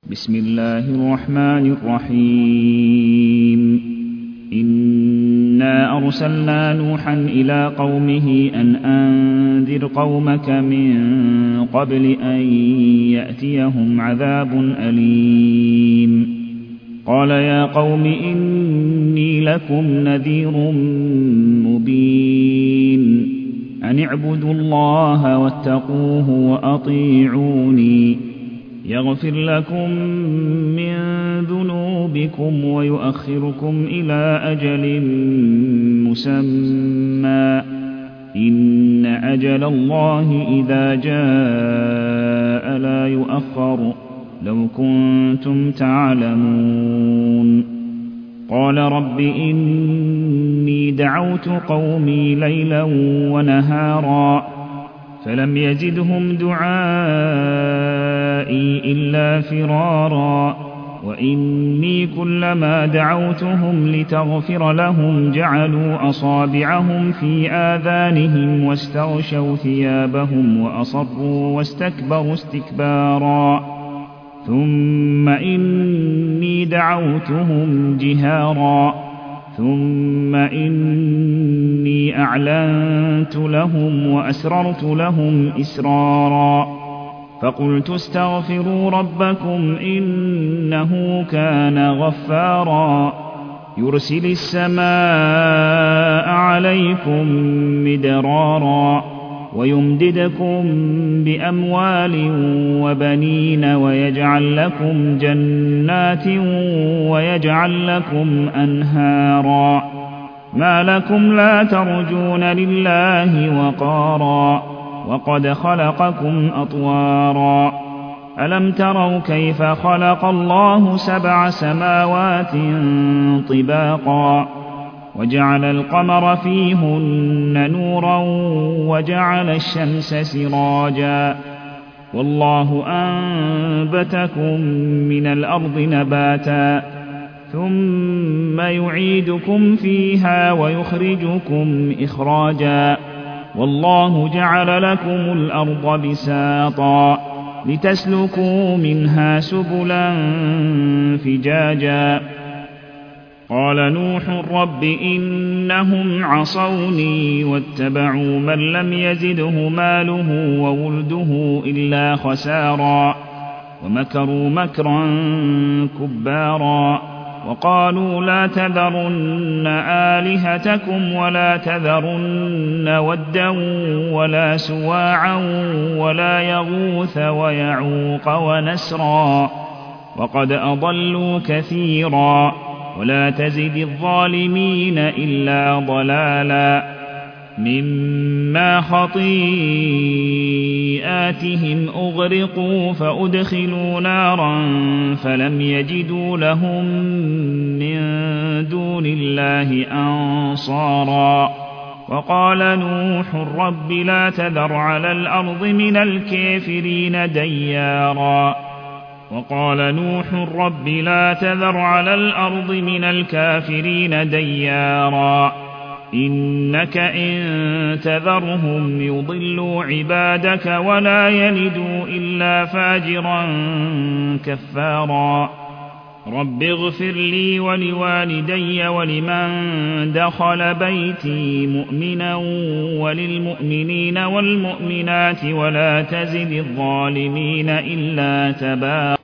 بسم الله الرحمن الرحيم إنا أرسلنا نوحا إلى قومه أن أنذر قومك من قبل أن يأتيهم عذاب أليم قال يا قوم إني لكم نذير مبين أن اعبدوا الله واتقوه وأطيعوني يغفر لكم من ذنوبكم ويؤخركم إلى أجل مسمى إن أجل الله إذا جاء لا يؤخر لو كنتم تعلمون قال رب إني دعوت قومي ليلا ونهارا فلم يزدهم دعائي إلا فرارا وإني كلما دعوتهم لتغفر لهم جعلوا أصابعهم في آذانهم واستغشوا ثيابهم وأصروا واستكبروا استكبارا ثم إني دعوتهم جهارا ثم إني أعلنت لهم وأسررت لهم إسرارا فقلت استغفروا ربكم إنه كان غفارا يرسل السماء عليكم مدرارا ويمددكم بأموال وبنين ويجعل لكم جنات ويجعل لكم أنهارا ما لكم لا ترجون لله وقارا وقد خلقكم أطوارا ألم تروا كيف خلق الله 7 سماوات طباقا وجعل القمر فيهن نورا وجعل الشمس سراجا والله أنبتكم من الأرض نباتا ثم يعيدكم فيها ويخرجكم إخراجا والله جعل لكم الأرض بساطا لتسلكوا منها سبلا فجاجا قال نوح رب إنهم عصوني واتبعوا من لم يزده ماله وولده إلا خسارا ومكروا مكرا كبارا وقالوا لا تذرن آلهتكم ولا تذرن ودا ولا سواعا ولا يغوث ويعوق ونسرا وقد أضلوا كثيرا ولا تزد الظالمين إلا ضلالا مما خطيئاتهم أغرقوا فأدخلوا نارا فلم يجدوا لهم من دون الله أنصارا وقال نوح رب لا تذر على الأرض من الكافرين ديارا وقال نوح رب لا تذر على الأرض من الكافرين ديارا إنك إن تذرهم يضلوا عبادك ولا يلدوا إلا فاجرا كفارا رب اغفر لي ولوالدي ولمن دخل بيتي مؤمنا وللمؤمنين والمؤمنات ولا تزد الظالمين إلا تبارا